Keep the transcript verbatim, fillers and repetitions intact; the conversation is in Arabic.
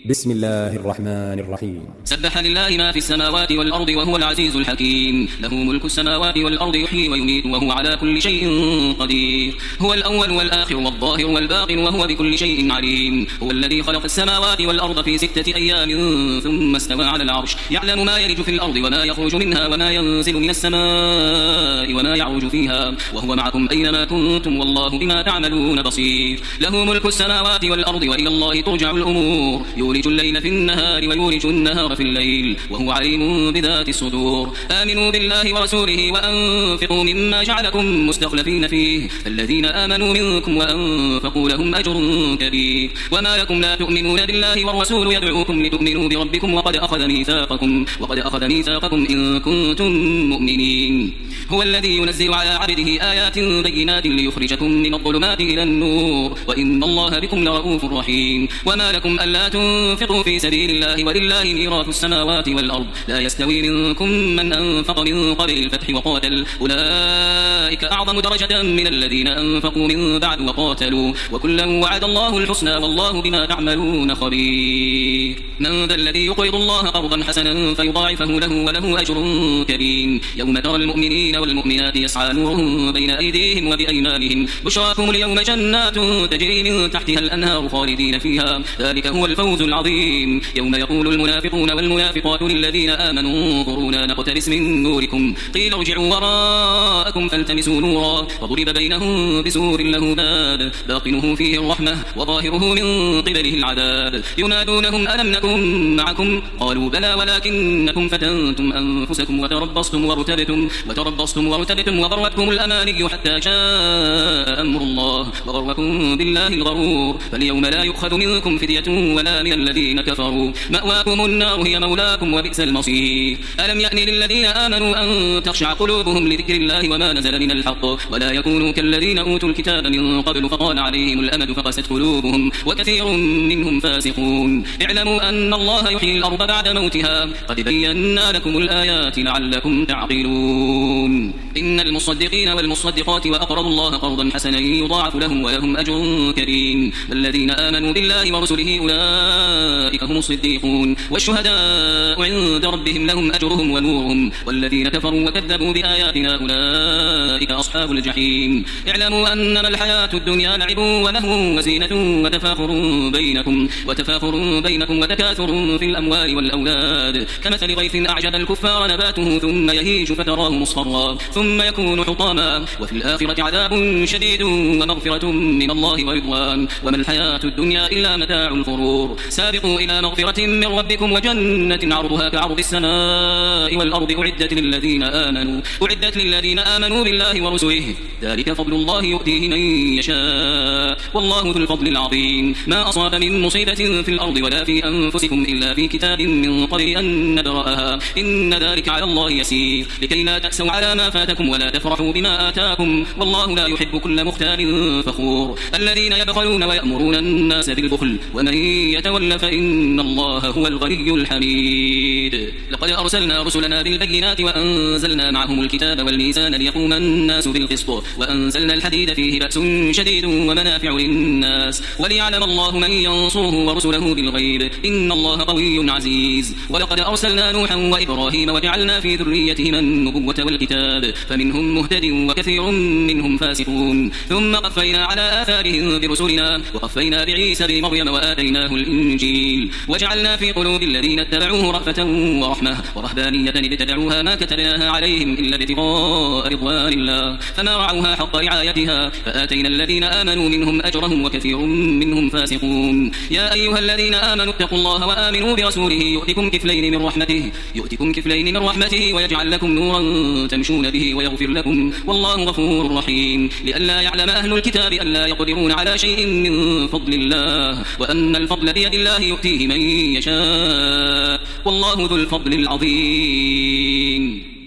بسم الله الرحمن الرحيم. سبح لله ما في السماوات والأرض وهو العزيز الحكيم. له ملك السماوات والأرض يحيي ويميت وهو على كل شيء قدير. هو الأول والآخر والظاهر والباطن وهو بكل شيء عليم. هو الذي خلق السماوات والأرض في ستة أيام ثم استوى على العرش يعلم ما يلج في الأرض وما يخرج منها وما ينزل من السماء وما يعرج فيها وهو معكم أينما كنتم والله بما تعملون بصير. له ملك السماوات والأرض وإلى الله ترجع الأمور. يولج الليل في النهار ويولج النهار في الليل وهو عليم بذات الصدور. آمنوا بالله ورسوله وأنفقوا مما جعلكم مستخلفين فيه الذين آمنوا منكم وأنفقوا لهم أجر كبير. وما لكم لا تؤمنون بالله والرسول يدعوكم لتؤمنوا بربكم وقد أخذ ميثاقكم وقد أخذ ميثاقكم إن كنتم مؤمنين. هو الذي ينزل على عبده آيات بينات ليخرجكم من الظلمات إلى النور وإن الله بكم لرؤوف رحيم. وما لكم ألا تنفقوا في سبيل الله ولله ميراث السماوات والأرض لا يستوي منكم من أنفق من قبل الفتح وقاتل أولئك أعظم درجة من الذين أنفقوا من بعد وقاتلوا وكلا وعد الله الحسنى والله بما تعملون خبير. من ذا الذي يقرض الله قرضا حسنا فيضاعفه له وله أجر كريم. يوم ترى المؤمنين والمؤمنات يسعى نورهم بين أيديهم وبأيمانهم بشراكم اليوم جنات تجري من تحتها الأنهار خالدين فيها ذلك هو الفوز العظيم. يوم يقول المنافقون والمنافقات للذين آمنوا انظرونا نقتبس من نوركم قيل ارجعوا وراءكم فالتمسوا نورا وضرب بينهم بسور له باب باطنه فيه الرحمة وظاهره من قبله العذاب. ينادونهم ألم نكن معكم قالوا بلى ولكنكم فتنتم أنفسكم وتربصتم وارتبتم وتربصتم وارتبتم وغرتكم الأماني حتى جاء أمر الله وغركم بالله الغرور. فاليوم لا يؤخذ منكم فدية ولا من الذين كفروا مأواكم النار هي مولاكم وبئس المصير. ألم يأن للذين آمنوا أن تخشع قلوبهم لذكر الله وما نزل من الحق ولا يكونوا كالذين أوتوا الكتاب من قبل فطال عليهم الأمد فقست قلوبهم وكثير منهم فاسقون. اعلموا أن الله يحيي الأرض بعد موتها قد بينا لكم الآيات لعلكم تعقلون. إن المصدقين والمصدقات وأقرضوا الله قرضا حسنا يضاعف لهم ولهم أجر كريم. والذين آمنوا بالله ورسله أولئك هم الصديقون والشهداء عند ربهم لهم أجرهم ونورهم. والذين كفروا وكذبوا بآياتنا أولئك أصحاب الجحيم. اعلموا أنما الحياة الدنيا لعب ولهو وزينة وتفاخر بينكم وتفاخر بينكم وتكاثر في الأموال والأولاد كمثل غيث أعجب الكفار نباته ثم يهيج فتراه مصفرا ثم يكون حطاما وفي الآخرة عذاب شديد ومغفرة من الله ورضوان وما الحياة الدنيا إلا متاع الغرور. سابقوا إلى مغفرة من ربكم وجنة عرضها كعرض السماء والأرض أعدت للذين آمنوا أعدت للذين آمنوا بالله ورسله ذلك فضل الله يؤتيه من يشاء والله ذو الفضل العظيم. ما أصاب من مصيبة في الأرض ولا في أنفسكم إلا في كتاب من قبل أن نبرأها إن ذلك على الله يسير لكي لا تأسوا على ما فاتكم ولا تفرحوا بما آتاكم والله لا يحب كل مختال فخور. الذين يبخلون ويأمرون الناس بالبخل ومن يتول فإن الله هو الغني الحميد. لقد أرسلنا رسلنا بالبينات وأنزلنا معهم الكتاب والميزان ليقوم الناس بالقسط وأنزلنا الحديد فيه بأس شديد ومنافع للناس وليعلم الله من ينصره ورسله بالغيب إن الله قوي عزيز. ولقد أرسلنا نوحا وإبراهيم وجعلنا في ذريتهما النبوة والكتاب فمنهم مهتد وكثير منهم فاسقون. ثم قفينا على آثارهم برسلنا وقفينا بعيسى بن مريم وآتيناه الإنجيل وجعلنا في قلوب الذين اتبعوه رأفة ورحمة ورهبانية ابتدعوها ما كتبناها عليهم إلا ابتغاء رضوان الله فما رعوها حق رعايتها فآتينا الذين آمنوا منهم أجرهم وكثير منهم فاسقون. يا أيها الذين آمنوا اتقوا الله وآمنوا برسوله يؤتكم كفلين من رحمته يؤتكم كفلين من رحمته ويجعل لكم نورا تمشون به ويغفر لكم والله غفور رحيم. لئلا يعلم أهل الكتاب ألا يقدرون على شيء من فضل الله وأن الفضل بيد الله يؤتيه من يشاء والله ذو الفضل العظيم.